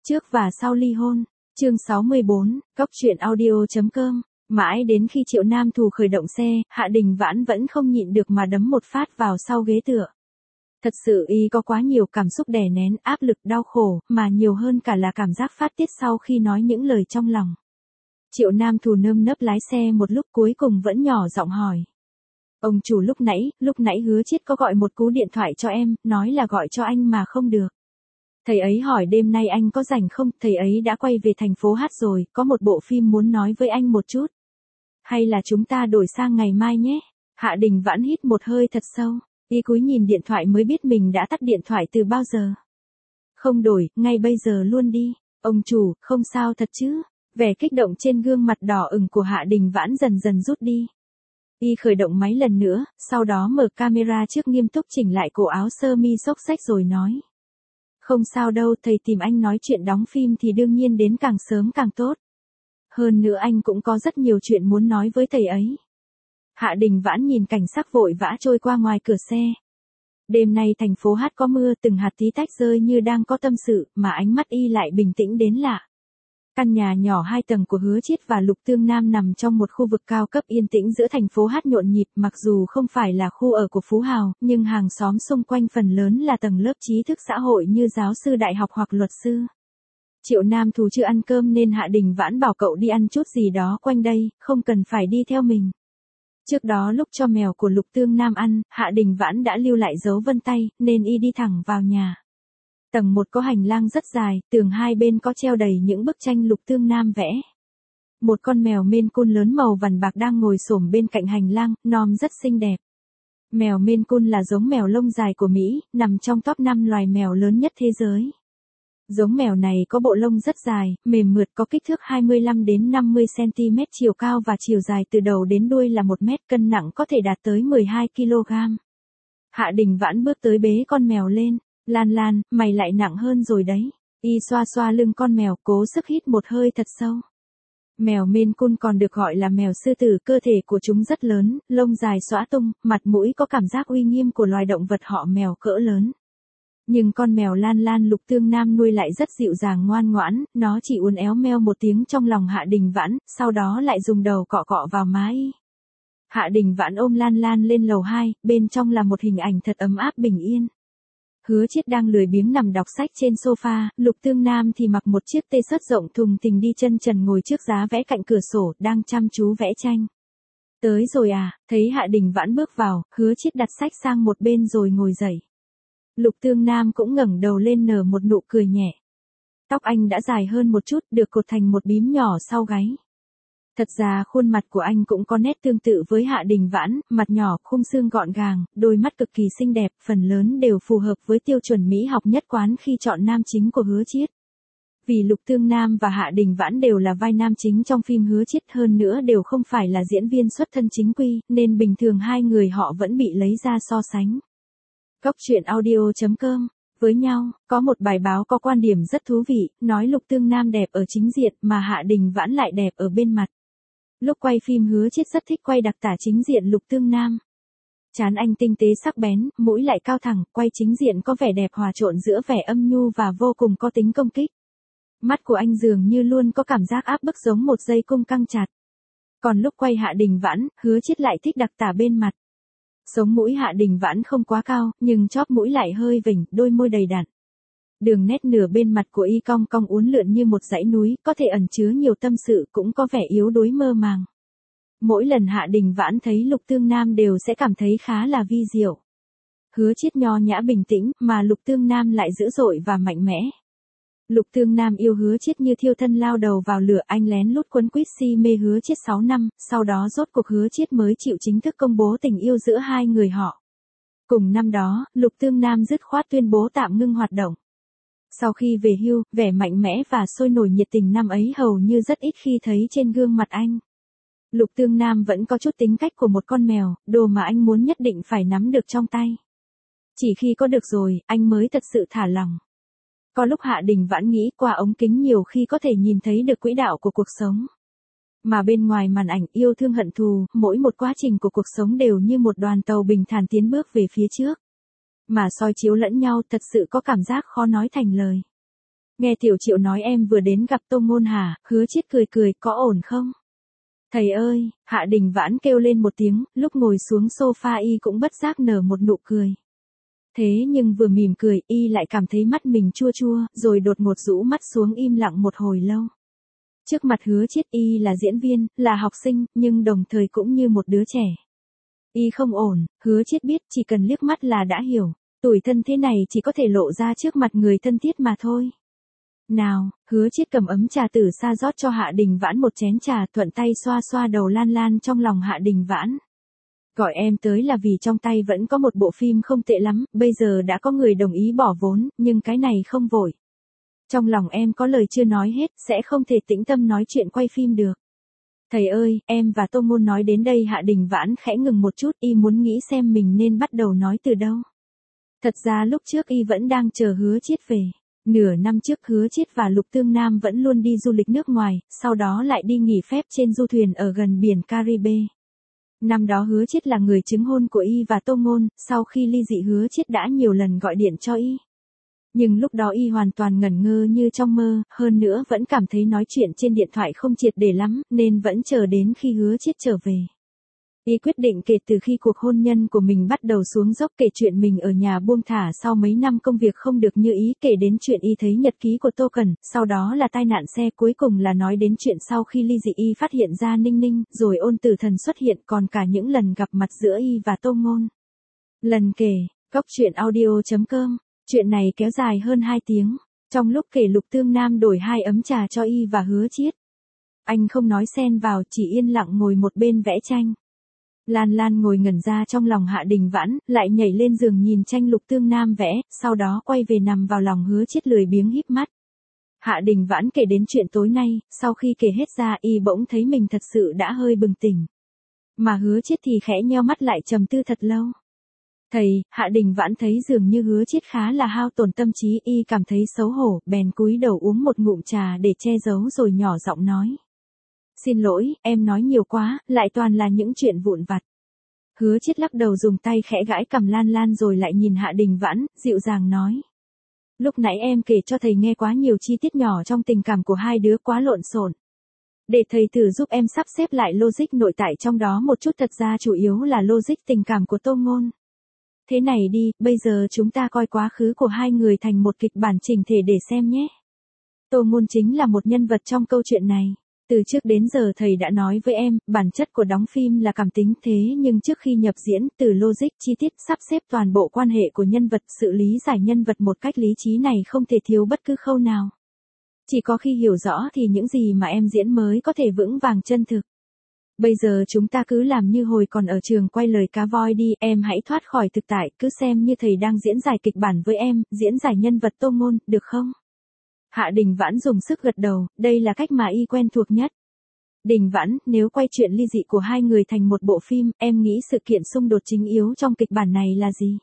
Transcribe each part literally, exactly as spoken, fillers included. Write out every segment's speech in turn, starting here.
Trước và sau ly hôn, chương sáu mươi bốn, cóc truyện audio.com. Mãi đến khi Triệu Nam Thù khởi động xe, Hạ Đình Vãn vẫn không nhịn được mà đấm một phát vào sau ghế tựa. Thật sự y có quá nhiều cảm xúc đè nén, áp lực, đau khổ, mà nhiều hơn cả là cảm giác phát tiết sau khi nói những lời trong lòng. Triệu Nam Thù nơm nớp lái xe một lúc cuối cùng vẫn nhỏ giọng hỏi. Ông chủ lúc nãy, lúc nãy Hứa Chiết có gọi một cú điện thoại cho em, nói là gọi cho anh mà không được. Thầy ấy hỏi đêm nay anh có rảnh không, thầy ấy đã quay về thành phố Hát rồi, có một bộ phim muốn nói với anh một chút. Hay là chúng ta đổi sang ngày mai nhé? Hạ Đình Vãn hít một hơi thật sâu, y cúi nhìn điện thoại mới biết mình đã tắt điện thoại từ bao giờ. Không đổi, ngay bây giờ luôn đi. Ông chủ, không sao thật chứ? Vẻ kích động trên gương mặt đỏ ửng của Hạ Đình Vãn dần dần rút đi. Y khởi động máy lần nữa, sau đó mở camera trước nghiêm túc chỉnh lại cổ áo sơ mi xốc xách rồi nói. Không sao đâu, thầy tìm anh nói chuyện đóng phim thì đương nhiên đến càng sớm càng tốt. Hơn nữa anh cũng có rất nhiều chuyện muốn nói với thầy ấy. Hạ Đình Vãn nhìn cảnh sắc vội vã trôi qua ngoài cửa xe. Đêm nay thành phố Hát có mưa, từng hạt tí tách rơi như đang có tâm sự, mà ánh mắt y lại bình tĩnh đến lạ. Căn nhà nhỏ hai tầng của Hứa Chiết và Lục Tương Nam nằm trong một khu vực cao cấp yên tĩnh giữa thành phố Hát nhộn nhịp, mặc dù không phải là khu ở của phú hào, nhưng hàng xóm xung quanh phần lớn là tầng lớp trí thức xã hội như giáo sư đại học hoặc luật sư. Triệu Nam Thù chưa ăn cơm nên Hạ Đình Vãn bảo cậu đi ăn chút gì đó quanh đây, không cần phải đi theo mình. Trước đó lúc cho mèo của Lục Tương Nam ăn, Hạ Đình Vãn đã lưu lại dấu vân tay, nên y đi thẳng vào nhà. Tầng một có hành lang rất dài, tường hai bên có treo đầy những bức tranh Lục Tương Nam vẽ. Một con mèo Maine Coon lớn màu vằn bạc đang ngồi xổm bên cạnh hành lang, nom rất xinh đẹp. Mèo Maine Coon là giống mèo lông dài của Mỹ, nằm trong top năm loài mèo lớn nhất thế giới. Giống mèo này có bộ lông rất dài, mềm mượt, có kích thước hai mươi lăm đến năm mươi xăng-ti-mét, chiều cao và chiều dài từ đầu đến đuôi là một mét, cân nặng có thể đạt tới mười hai ki lô gam. Hạ Đình Vãn bước tới bế con mèo lên. Lan Lan, mày lại nặng hơn rồi đấy. Y xoa xoa lưng con mèo, cố sức hít một hơi thật sâu. Mèo Maine Coon còn được gọi là mèo sư tử, cơ thể của chúng rất lớn, lông dài xõa tung, mặt mũi có cảm giác uy nghiêm của loài động vật họ mèo cỡ lớn. Nhưng con mèo Lan Lan Lục Tương Nam nuôi lại rất dịu dàng ngoan ngoãn, nó chỉ uốn éo meo một tiếng trong lòng Hạ Đình Vãn, sau đó lại dùng đầu cọ cọ vào má y. Hạ Đình Vãn ôm Lan Lan lên lầu hai, bên trong là một hình ảnh thật ấm áp bình yên. Hứa Chiết đang lười biếng nằm đọc sách trên sofa, Lục Tương Nam thì mặc một chiếc tê-shirts rộng thùng thình đi chân trần ngồi trước giá vẽ cạnh cửa sổ, đang chăm chú vẽ tranh. Tới rồi à, thấy Hạ Đình Vãn bước vào, Hứa Chiết đặt sách sang một bên rồi ngồi dậy. Lục Tương Nam cũng ngẩng đầu lên nở một nụ cười nhẹ. Tóc anh đã dài hơn một chút, được cột thành một bím nhỏ sau gáy. Thật ra khuôn mặt của anh cũng có nét tương tự với Hạ Đình Vãn, mặt nhỏ, khung xương gọn gàng, đôi mắt cực kỳ xinh đẹp, phần lớn đều phù hợp với tiêu chuẩn mỹ học nhất quán khi chọn nam chính của Hứa Chiết. Vì Lục Tương Nam và Hạ Đình Vãn đều là vai nam chính trong phim Hứa Chiết, hơn nữa đều không phải là diễn viên xuất thân chính quy, nên bình thường hai người họ vẫn bị lấy ra so sánh. Cóc truyện audio.com. Với nhau, có một bài báo có quan điểm rất thú vị, nói Lục Tương Nam đẹp ở chính diện mà Hạ Đình Vãn lại đẹp ở bên mặt. Lúc quay phim Hứa Chiết rất thích quay đặc tả chính diện Lục Tương Nam. Trán anh tinh tế sắc bén, mũi lại cao thẳng, quay chính diện có vẻ đẹp hòa trộn giữa vẻ âm nhu và vô cùng có tính công kích. Mắt của anh dường như luôn có cảm giác áp bức giống một dây cung căng chặt. Còn lúc quay Hạ Đình Vãn, Hứa Chiết lại thích đặc tả bên mặt. Sống mũi Hạ Đình Vãn không quá cao, nhưng chóp mũi lại hơi vểnh, đôi môi đầy đặn. Đường nét nửa bên mặt của y cong cong uốn lượn như một dãy núi, có thể ẩn chứa nhiều tâm sự, cũng có vẻ yếu đuối mơ màng. Mỗi lần Hạ Đình Vãn thấy Lục Tương Nam đều sẽ cảm thấy khá là vi diệu. Hứa Chiết nho nhã bình tĩnh, mà Lục Tương Nam lại dữ dội và mạnh mẽ. Lục Tương Nam yêu Hứa Chiết như thiêu thân lao đầu vào lửa, anh lén lút quấn quýt si mê Hứa Chiết sáu năm, sau đó rốt cuộc Hứa Chiết mới chịu chính thức công bố tình yêu giữa hai người họ. Cùng năm đó, Lục Tương Nam dứt khoát tuyên bố tạm ngưng hoạt động. Sau khi về hưu, vẻ mạnh mẽ và sôi nổi nhiệt tình năm ấy hầu như rất ít khi thấy trên gương mặt anh. Lục Tương Nam vẫn có chút tính cách của một con mèo, đồ mà anh muốn nhất định phải nắm được trong tay. Chỉ khi có được rồi, anh mới thật sự thả lỏng. Có lúc Hạ Đình Vãn nghĩ qua ống kính nhiều khi có thể nhìn thấy được quỹ đạo của cuộc sống. Mà bên ngoài màn ảnh yêu thương hận thù, mỗi một quá trình của cuộc sống đều như một đoàn tàu bình thản tiến bước về phía trước. Mà soi chiếu lẫn nhau thật sự có cảm giác khó nói thành lời. Nghe Tiểu Triệu nói em vừa đến gặp Tô Ngôn hả, Hứa Chiết cười cười, có ổn không? Thầy ơi, Hạ Đình Vãn kêu lên một tiếng, lúc ngồi xuống sofa y cũng bất giác nở một nụ cười. Thế nhưng vừa mỉm cười, y lại cảm thấy mắt mình chua chua, rồi đột ngột rũ mắt xuống im lặng một hồi lâu. Trước mặt Hứa Chiết y là diễn viên, là học sinh, nhưng đồng thời cũng như một đứa trẻ. Y không ổn, Hứa Chiết biết chỉ cần liếc mắt là đã hiểu, tủi thân thế này chỉ có thể lộ ra trước mặt người thân thiết mà thôi. Nào, Hứa Chiết cầm ấm trà từ xa rót cho Hạ Đình Vãn một chén trà, thuận tay xoa xoa đầu Lan Lan trong lòng Hạ Đình Vãn. Gọi em tới là vì trong tay vẫn có một bộ phim không tệ lắm, bây giờ đã có người đồng ý bỏ vốn, nhưng cái này không vội. Trong lòng em có lời chưa nói hết, sẽ không thể tĩnh tâm nói chuyện quay phim được. Thầy ơi, em và Tô Ngôn nói đến đây. Hạ Đình Vãn khẽ ngừng một chút, y muốn nghĩ xem mình nên bắt đầu nói từ đâu. Thật ra lúc trước y vẫn đang chờ Hứa Chiết về. Nửa năm trước Hứa Chiết và Lục Tương Nam vẫn luôn đi du lịch nước ngoài, sau đó lại đi nghỉ phép trên du thuyền ở gần biển Caribe. Năm đó Hứa Chiết là người chứng hôn của y và Tô Ngôn, sau khi ly dị Hứa Chiết đã nhiều lần gọi điện cho y. Nhưng lúc đó y hoàn toàn ngẩn ngơ như trong mơ, hơn nữa vẫn cảm thấy nói chuyện trên điện thoại không triệt để lắm, nên vẫn chờ đến khi Hứa Chiết trở về. Y quyết định kể từ khi cuộc hôn nhân của mình bắt đầu xuống dốc, kể chuyện mình ở nhà buông thả sau mấy năm công việc không được như ý, kể đến chuyện y thấy nhật ký của Tô Cẩn, sau đó là tai nạn xe, cuối cùng là nói đến chuyện sau khi ly dị y phát hiện ra Ninh Ninh, rồi Ôn Tử Thần xuất hiện, còn cả những lần gặp mặt giữa y và Tô Ngôn. Lần kể, Cóc Truyện Audio chấm com. Chuyện này kéo dài hơn hai tiếng. Trong lúc kể Lục Tương Nam đổi hai ấm trà cho y và Hứa Chiết. Anh không nói xen vào, chỉ yên lặng ngồi một bên vẽ tranh. Lan Lan ngồi ngẩn ra trong lòng Hạ Đình Vãn, lại nhảy lên giường nhìn tranh Lục Tương Nam vẽ, sau đó quay về nằm vào lòng Hứa Chiết lười biếng híp mắt. Hạ Đình Vãn kể đến chuyện tối nay, sau khi kể hết ra y bỗng thấy mình thật sự đã hơi bừng tỉnh. Mà Hứa Chiết thì khẽ nheo mắt lại trầm tư thật lâu. Thầy, Hạ Đình Vãn thấy dường như Hứa Chiết khá là hao tổn tâm trí, y cảm thấy xấu hổ, bèn cúi đầu uống một ngụm trà để che giấu rồi nhỏ giọng nói. Xin lỗi, em nói nhiều quá, lại toàn là những chuyện vụn vặt. Hứa Chiết lắc đầu dùng tay khẽ gãi cằm Lan Lan rồi lại nhìn Hạ Đình Vãn, dịu dàng nói. Lúc nãy em kể cho thầy nghe quá nhiều chi tiết nhỏ trong tình cảm của hai đứa, quá lộn xộn. Để thầy thử giúp em sắp xếp lại logic nội tại trong đó một chút, thật ra chủ yếu là logic tình cảm của Tô Ngôn. Thế này đi, bây giờ chúng ta coi quá khứ của hai người thành một kịch bản chỉnh thể để xem nhé. Tô Ngôn chính là một nhân vật trong câu chuyện này. Từ trước đến giờ thầy đã nói với em, bản chất của đóng phim là cảm tính, thế nhưng trước khi nhập diễn, từ logic chi tiết sắp xếp toàn bộ quan hệ của nhân vật, sự lý giải nhân vật một cách lý trí này không thể thiếu bất cứ khâu nào. Chỉ có khi hiểu rõ thì những gì mà em diễn mới có thể vững vàng chân thực. Bây giờ chúng ta cứ làm như hồi còn ở trường quay lời cá voi đi, em hãy thoát khỏi thực tại, cứ xem như thầy đang diễn giải kịch bản với em, diễn giải nhân vật Tô Ngôn, được không? Hạ Đình Vãn dùng sức gật đầu, đây là cách mà y quen thuộc nhất. Đình Vãn, nếu quay chuyện ly dị của hai người thành một bộ phim, em nghĩ sự kiện xung đột chính yếu trong kịch bản này là gì?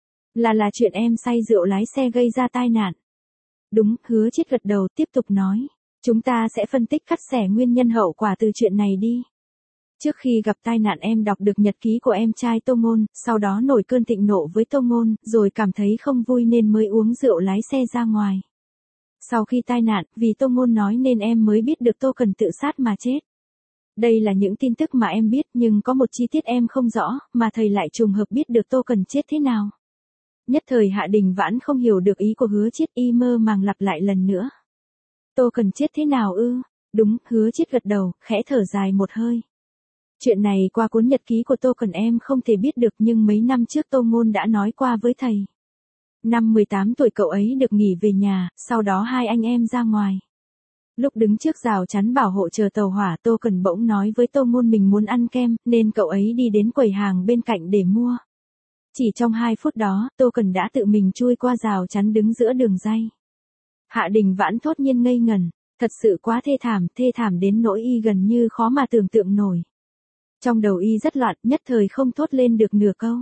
Là là chuyện em say rượu lái xe gây ra tai nạn. Đúng, Hứa Chiết gật đầu tiếp tục nói. Chúng ta sẽ phân tích cắt xẻ nguyên nhân hậu quả từ chuyện này đi. Trước khi gặp tai nạn em đọc được nhật ký của em trai Tô Ngôn, sau đó nổi cơn thịnh nộ với Tô Ngôn, rồi cảm thấy không vui nên mới uống rượu lái xe ra ngoài. Sau khi tai nạn, vì Tô Ngôn nói nên em mới biết được Tô Cần tự sát mà chết. Đây là những tin tức mà em biết, nhưng có một chi tiết em không rõ, mà thầy lại trùng hợp biết được Tô Cần chết thế nào. Nhất thời Hạ Đình Vãn không hiểu được ý của Hứa Chiết, y mơ màng lặp lại lần nữa. Tô Cần chết thế nào ư? Đúng, Hứa Chiết gật đầu, khẽ thở dài một hơi. Chuyện này qua cuốn nhật ký của Tô Cần em không thể biết được, nhưng mấy năm trước Tô Ngôn đã nói qua với thầy. Năm mười tám tuổi cậu ấy được nghỉ về nhà, sau đó hai anh em ra ngoài. Lúc đứng trước rào chắn bảo hộ chờ tàu hỏa, Tô Cần bỗng nói với Tô Ngôn mình muốn ăn kem, nên cậu ấy đi đến quầy hàng bên cạnh để mua. Chỉ trong hai phút đó, Tô Cần đã tự mình chui qua rào chắn đứng giữa đường ray. Hạ Đình Vãn thốt nhiên ngây ngẩn, thật sự quá thê thảm, thê thảm đến nỗi y gần như khó mà tưởng tượng nổi. Trong đầu y rất loạn, nhất thời không thốt lên được nửa câu.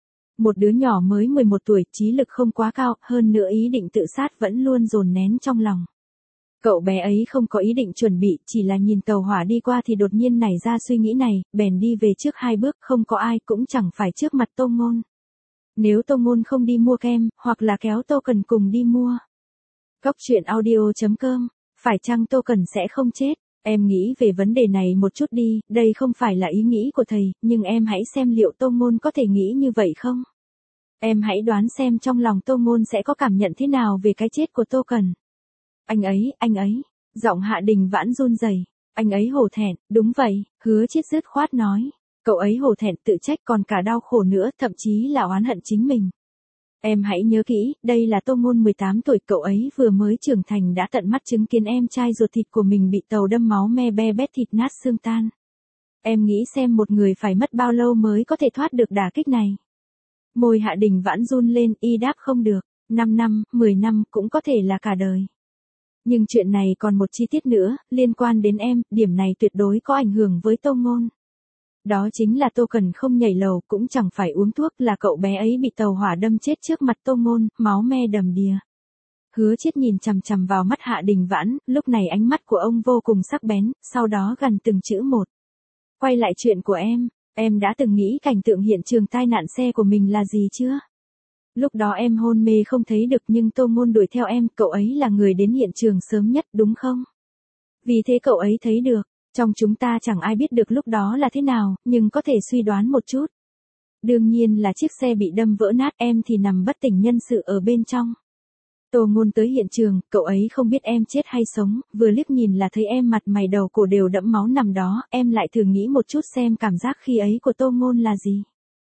Một đứa nhỏ mới mười một tuổi, trí lực không quá cao, hơn nữa ý định tự sát vẫn luôn dồn nén trong lòng. Cậu bé ấy không có ý định chuẩn bị, chỉ là nhìn tàu hỏa đi qua thì đột nhiên nảy ra suy nghĩ này, bèn đi về trước hai bước, không có ai, cũng chẳng phải trước mặt Tô Ngôn. Nếu Tô Ngôn không đi mua kem, hoặc là kéo Tô Cần cùng đi mua. Cóc truyện audio chấm com, phải chăng Tô Cần sẽ không chết? Em nghĩ về vấn đề này một chút đi, đây không phải là ý nghĩ của thầy, nhưng em hãy xem liệu Tô Ngôn có thể nghĩ như vậy không? Em hãy đoán xem trong lòng Tô Ngôn sẽ có cảm nhận thế nào về cái chết của Tô Cần. Anh ấy, anh ấy, giọng Hạ Đình Vãn run rẩy. Anh ấy hổ thẹn, đúng vậy, Hứa Chiết dứt khoát nói. Cậu ấy hổ thẹn tự trách còn cả đau khổ nữa, thậm chí là oán hận chính mình. Em hãy nhớ kỹ, đây là Tô Ngôn mười tám tuổi, cậu ấy vừa mới trưởng thành đã tận mắt chứng kiến em trai ruột thịt của mình bị tàu đâm máu me be bét thịt nát xương tan. Em nghĩ xem một người phải mất bao lâu mới có thể thoát được đả kích này. Môi Hạ Đình Vãn run lên, y đáp không được, năm năm, mười năm, cũng có thể là cả đời. Nhưng chuyện này còn một chi tiết nữa, liên quan đến em, điểm này tuyệt đối có ảnh hưởng với Tô Ngôn. Đó chính là Tô Cần không nhảy lầu cũng chẳng phải uống thuốc, là cậu bé ấy bị tàu hỏa đâm chết trước mặt Tô Ngôn, máu me đầm đìa. Hứa Chiết nhìn chằm chằm vào mắt Hạ Đình Vãn, lúc này ánh mắt của ông vô cùng sắc bén, sau đó gần từng chữ một. Quay lại chuyện của em, em đã từng nghĩ cảnh tượng hiện trường tai nạn xe của mình là gì chưa? Lúc đó em hôn mê không thấy được nhưng Tô Ngôn đuổi theo em, cậu ấy là người đến hiện trường sớm nhất đúng không? Vì thế cậu ấy thấy được. Trong chúng ta chẳng ai biết được lúc đó là thế nào, nhưng có thể suy đoán một chút. Đương nhiên là chiếc xe bị đâm vỡ nát, em thì nằm bất tỉnh nhân sự ở bên trong. Tô Ngôn tới hiện trường, cậu ấy không biết em chết hay sống, vừa liếc nhìn là thấy em mặt mày đầu cổ đều đẫm máu nằm đó, em lại thử nghĩ một chút xem cảm giác khi ấy của Tô Ngôn là gì.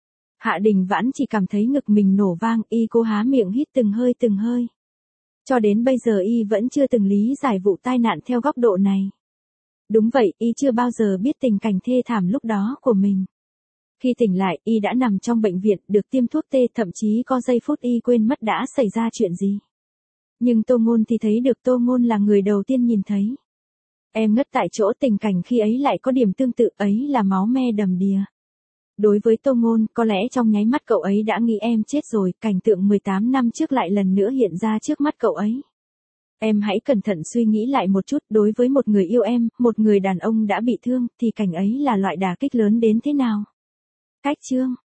Hạ Đình Vãn chỉ cảm thấy ngực mình nổ vang, y cố há miệng hít từng hơi từng hơi. Cho đến bây giờ y vẫn chưa từng lý giải vụ tai nạn theo góc độ này. Đúng vậy, y chưa bao giờ biết tình cảnh thê thảm lúc đó của mình. Khi tỉnh lại, y đã nằm trong bệnh viện, được tiêm thuốc tê, thậm chí có giây phút y quên mất đã xảy ra chuyện gì. Nhưng Tô Ngôn thì thấy được, Tô Ngôn là người đầu tiên nhìn thấy. Em ngất tại chỗ, tình cảnh khi ấy lại có điểm tương tự, ấy là máu me đầm đìa. Đối với Tô Ngôn, có lẽ trong nháy mắt cậu ấy đã nghĩ em chết rồi, cảnh tượng mười tám năm trước lại lần nữa hiện ra trước mắt cậu ấy. Em hãy cẩn thận suy nghĩ lại một chút, đối với một người yêu em, một người đàn ông đã bị thương, thì cảnh ấy là loại đả kích lớn đến thế nào? Cách chương